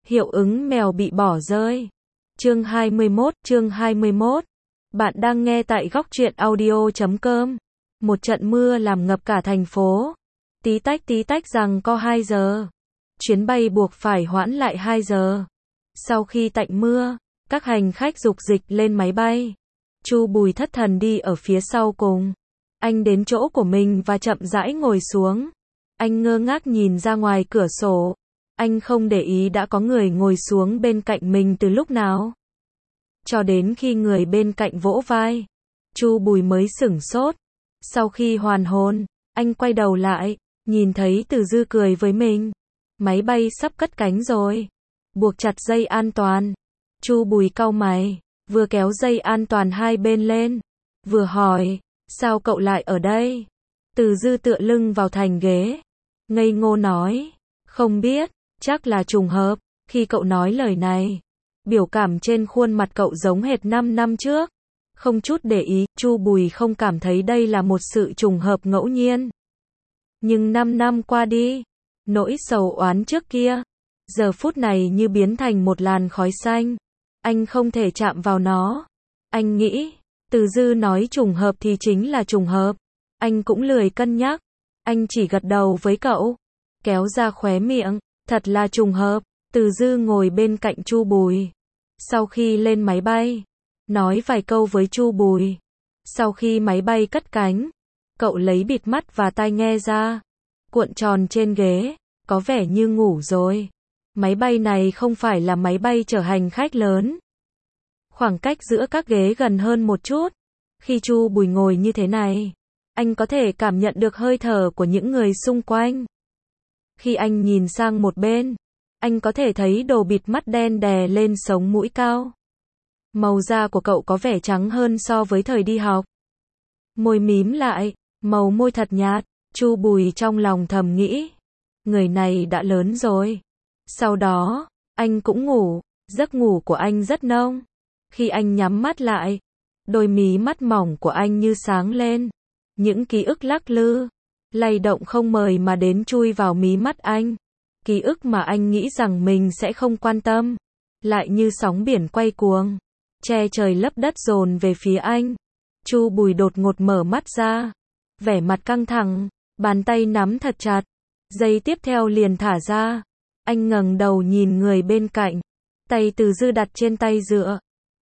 Hiệu ứng mèo bị bỏ rơi. Chương 21. Bạn đang nghe tại góc truyện audio.com. Một trận mưa làm ngập cả thành phố. Tí tách rằng có 2 giờ. Chuyến bay buộc phải hoãn lại 2 giờ. Sau khi tạnh mưa, các hành khách dục dịch lên máy bay. Chu Bùi thất thần đi ở phía sau cùng. Anh đến chỗ của mình và chậm rãi ngồi xuống. Anh ngơ ngác nhìn ra ngoài cửa sổ. Anh không để ý đã có người ngồi xuống bên cạnh mình từ lúc nào. Cho đến khi người bên cạnh vỗ vai, Chu Bùi mới sửng sốt. Sau khi hoàn hồn, anh quay đầu lại, nhìn thấy Từ Dư cười với mình. Máy bay sắp cất cánh rồi. Buộc chặt dây an toàn. Chu Bùi cau mày, vừa kéo dây an toàn hai bên lên, vừa hỏi, sao cậu lại ở đây? Từ Dư tựa lưng vào thành ghế, ngây ngô nói, không biết, chắc là trùng hợp. Khi cậu nói lời này, biểu cảm trên khuôn mặt cậu giống hệt 5 năm trước. Không chút để ý, Chu Bùi không cảm thấy đây là một sự trùng hợp ngẫu nhiên. Nhưng 5 năm qua đi, nỗi sầu oán trước kia, giờ phút này như biến thành một làn khói xanh. Anh không thể chạm vào nó. Anh nghĩ, Từ Dư nói trùng hợp thì chính là trùng hợp. Anh cũng lười cân nhắc. Anh chỉ gật đầu với cậu, kéo ra khóe miệng, thật là trùng hợp. Từ Dư ngồi bên cạnh Chu Bùi. Sau khi lên máy bay, nói vài câu với Chu Bùi. Sau khi máy bay cất cánh, cậu lấy bịt mắt và tai nghe ra, cuộn tròn trên ghế, có vẻ như ngủ rồi. Máy bay này không phải là máy bay chở hành khách lớn. Khoảng cách giữa các ghế gần hơn một chút. Khi Chu Bùi ngồi như thế này, anh có thể cảm nhận được hơi thở của những người xung quanh. Khi anh nhìn sang một bên, anh có thể thấy đồ bịt mắt đen đè lên sống mũi cao. Màu da của cậu có vẻ trắng hơn so với thời đi học. Môi mím lại, màu môi thật nhạt. Chu Bùi trong lòng thầm nghĩ, người này đã lớn rồi. Sau đó, anh cũng ngủ, giấc ngủ của anh rất nông. Khi anh nhắm mắt lại, đôi mí mắt mỏng của anh như sáng lên. Những ký ức lắc lư, lay động không mời mà đến chui vào mí mắt anh. Ký ức mà anh nghĩ rằng mình sẽ không quan tâm, lại như sóng biển quay cuồng, che trời lấp đất dồn về phía anh. Chu Bùi đột ngột mở mắt ra, vẻ mặt căng thẳng, bàn tay nắm thật chặt. Giây tiếp theo liền thả ra. Anh ngẩng đầu nhìn người bên cạnh, tay Từ Dư đặt trên tay dựa.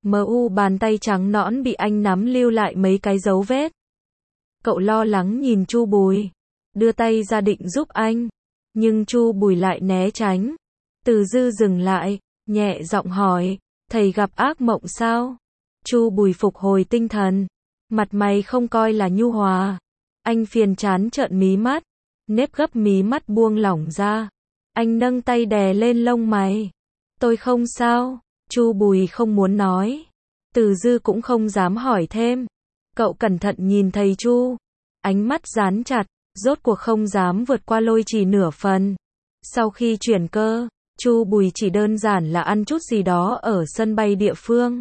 Bàn tay trắng nõn bị anh nắm lưu lại mấy cái dấu vết. Cậu lo lắng nhìn Chu Bùi, đưa tay ra định giúp anh, nhưng Chu Bùi lại né tránh. Từ Dư dừng lại, nhẹ giọng hỏi, thầy gặp ác mộng sao? Chu Bùi phục hồi tinh thần, mặt mày không coi là nhu hòa. Anh phiền chán trợn mí mắt, nếp gấp mí mắt buông lỏng ra. Anh nâng tay đè lên lông mày. Tôi không sao. Chu Bùi không muốn nói. Từ Dư cũng không dám hỏi thêm. Cậu cẩn thận nhìn thầy Chu, ánh mắt dán chặt, rốt cuộc không dám vượt qua lôi trì nửa phần. Sau khi chuyển cơ, Chu Bùi chỉ đơn giản là ăn chút gì đó ở sân bay địa phương.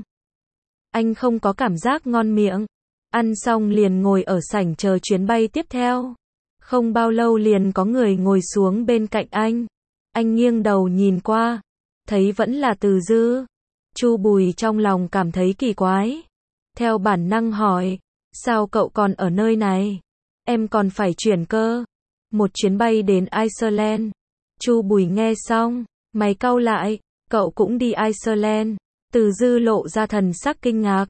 Anh không có cảm giác ngon miệng. Ăn xong liền ngồi ở sảnh chờ chuyến bay tiếp theo. Không bao lâu liền có người ngồi xuống bên cạnh anh. Anh nghiêng đầu nhìn qua, thấy vẫn là Từ Dư. Chu Bùi trong lòng cảm thấy kỳ quái. Theo bản năng hỏi, sao cậu còn ở nơi này? Em còn phải chuyển cơ. Một chuyến bay đến Iceland. Chu Bùi nghe xong, mày cau lại, cậu cũng đi Iceland. Từ Dư lộ ra thần sắc kinh ngạc.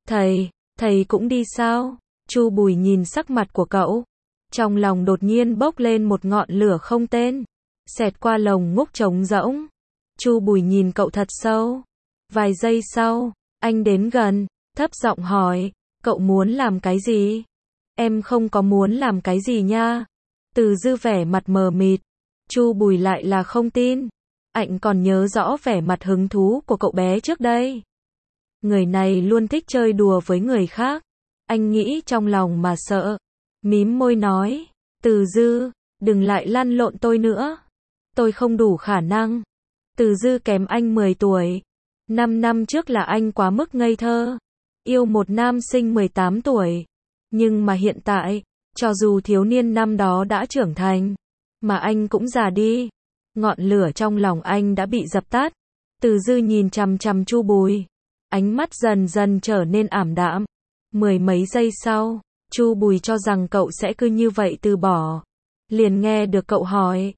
Thầy cũng đi sao? Chu Bùi nhìn sắc mặt của cậu. Trong lòng đột nhiên bốc lên một ngọn lửa không tên, xẹt qua lồng ngúc trống rỗng. Chu Bùi nhìn cậu thật sâu. Vài giây sau, anh đến gần, thấp giọng hỏi, cậu muốn làm cái gì? Em không có muốn làm cái gì nha. Từ Dư vẻ mặt mờ mịt. Chu Bùi lại là không tin. Anh còn nhớ rõ vẻ mặt hứng thú của cậu bé trước đây. Người này luôn thích chơi đùa với người khác. Anh nghĩ trong lòng mà sợ. Mím môi nói, Từ Dư, đừng lại lăn lộn tôi nữa. Tôi không đủ khả năng. Từ Dư kém anh 10 tuổi. 5 năm trước là anh quá mức ngây thơ. Yêu một nam sinh 18 tuổi. Nhưng mà hiện tại, cho dù thiếu niên năm đó đã trưởng thành, mà anh cũng già đi. Ngọn lửa trong lòng anh đã bị dập tắt. Từ Dư nhìn chằm chằm Chu Bùi, ánh mắt dần dần trở nên ảm đạm. Mười mấy giây sau, Chu Bùi cho rằng cậu sẽ cứ như vậy từ bỏ. Liền nghe được cậu hỏi,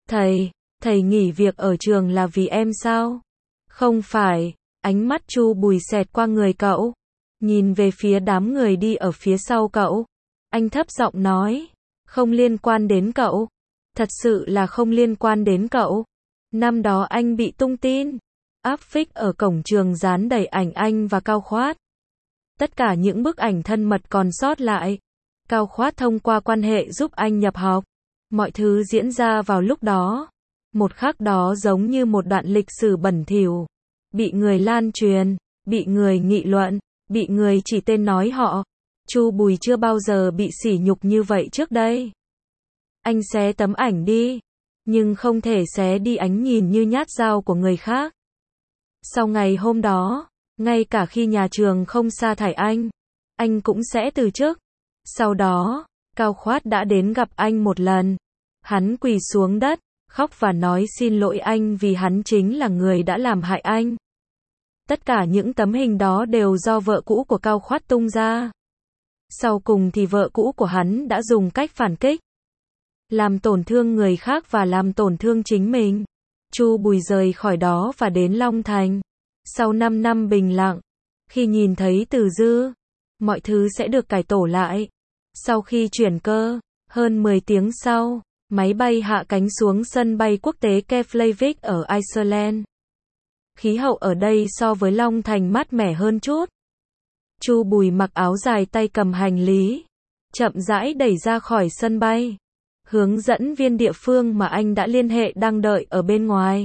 thầy nghỉ việc ở trường là vì em sao? Không phải, ánh mắt Chu Bùi xẹt qua người cậu, nhìn về phía đám người đi ở phía sau cậu. Anh thấp giọng nói, không liên quan đến cậu. Thật sự là không liên quan đến cậu. Năm đó anh bị tung tin, áp phích ở cổng trường dán đầy ảnh anh và Cao Khoát. Tất cả những bức ảnh thân mật còn sót lại. Cao Khoát thông qua quan hệ giúp anh nhập học. Mọi thứ diễn ra vào lúc đó. Một khắc đó giống như một đoạn lịch sử bẩn thỉu. Bị người lan truyền, bị người nghị luận, bị người chỉ tên nói họ. Chu Bùi chưa bao giờ bị sỉ nhục như vậy trước đây. Anh xé tấm ảnh đi, nhưng không thể xé đi ánh nhìn như nhát dao của người khác. Sau ngày hôm đó, ngay cả khi nhà trường không sa thải anh cũng sẽ từ chức. Sau đó, Cao Khoát đã đến gặp anh một lần. Hắn quỳ xuống đất, khóc và nói xin lỗi anh vì hắn chính là người đã làm hại anh. Tất cả những tấm hình đó đều do vợ cũ của Cao Khoát tung ra. Sau cùng thì vợ cũ của hắn đã dùng cách phản kích, làm tổn thương người khác và làm tổn thương chính mình. Chu Bùi rời khỏi đó và đến Long Thành. Sau 5 năm bình lặng, khi nhìn thấy Từ Dư, mọi thứ sẽ được cải tổ lại. Sau khi chuyển cơ, hơn 10 tiếng sau, máy bay hạ cánh xuống sân bay quốc tế Keflavik ở Iceland. Khí hậu ở đây so với Long Thành mát mẻ hơn chút. Chu Bùi mặc áo dài tay cầm hành lý, chậm rãi đẩy ra khỏi sân bay. Hướng dẫn viên địa phương mà anh đã liên hệ đang đợi ở bên ngoài.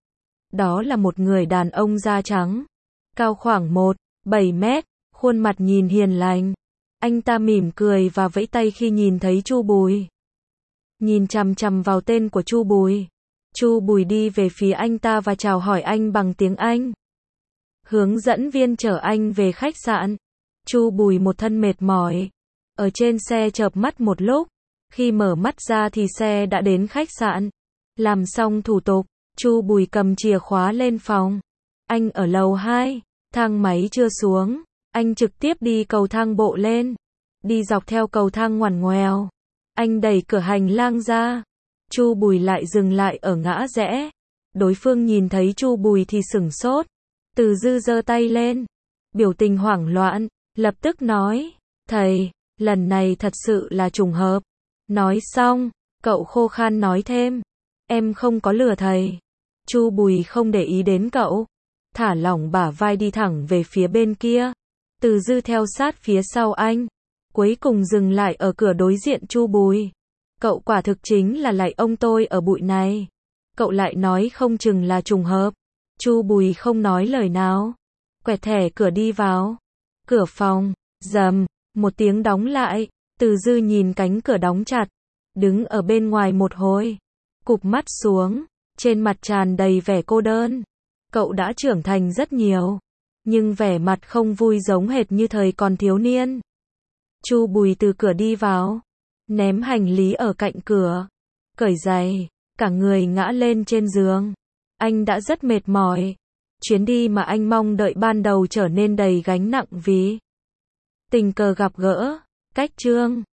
Đó là một người đàn ông da trắng, cao khoảng 1,7 mét, khuôn mặt nhìn hiền lành. Anh ta mỉm cười và vẫy tay khi nhìn thấy Chu Bùi. Nhìn chằm chằm vào tên của Chu Bùi. Chu Bùi đi về phía anh ta và chào hỏi anh bằng tiếng Anh. Hướng dẫn viên chở anh về khách sạn. Chu Bùi một thân mệt mỏi. Ở trên xe chợp mắt một lúc. Khi mở mắt ra thì xe đã đến khách sạn. Làm xong thủ tục, Chu Bùi cầm chìa khóa lên phòng. Anh ở lầu 2, thang máy chưa xuống. Anh trực tiếp đi cầu thang bộ lên. Đi dọc theo cầu thang ngoằn ngoèo. Anh đẩy cửa hành lang ra. Chu Bùi lại dừng lại ở ngã rẽ. Đối phương nhìn thấy Chu Bùi thì sửng sốt. Từ Dư giơ tay lên, biểu tình hoảng loạn, lập tức nói, thầy, lần này thật sự là trùng hợp. Nói xong, cậu khô khan nói thêm, em không có lừa thầy. Chu Bùi không để ý đến cậu, thả lỏng bả vai đi thẳng về phía bên kia. Từ Dư theo sát phía sau anh, cuối cùng dừng lại ở cửa đối diện Chu Bùi. Cậu quả thực chính là lạy ông tôi ở bụi này. Cậu lại nói không chừng là trùng hợp. Chu Bùi không nói lời nào, quẹt thẻ cửa đi vào. Cửa phòng, rầm, một tiếng đóng lại. Từ Dư nhìn cánh cửa đóng chặt, đứng ở bên ngoài một hồi, cụp mắt xuống, trên mặt tràn đầy vẻ cô đơn. Cậu đã trưởng thành rất nhiều, nhưng vẻ mặt không vui giống hệt như thời còn thiếu niên. Chu Bùi từ cửa đi vào, ném hành lý ở cạnh cửa, cởi giày, cả người ngã lên trên giường. Anh đã rất mệt mỏi. Chuyến đi mà anh mong đợi ban đầu trở nên đầy gánh nặng vì tình cờ gặp gỡ. Cách chương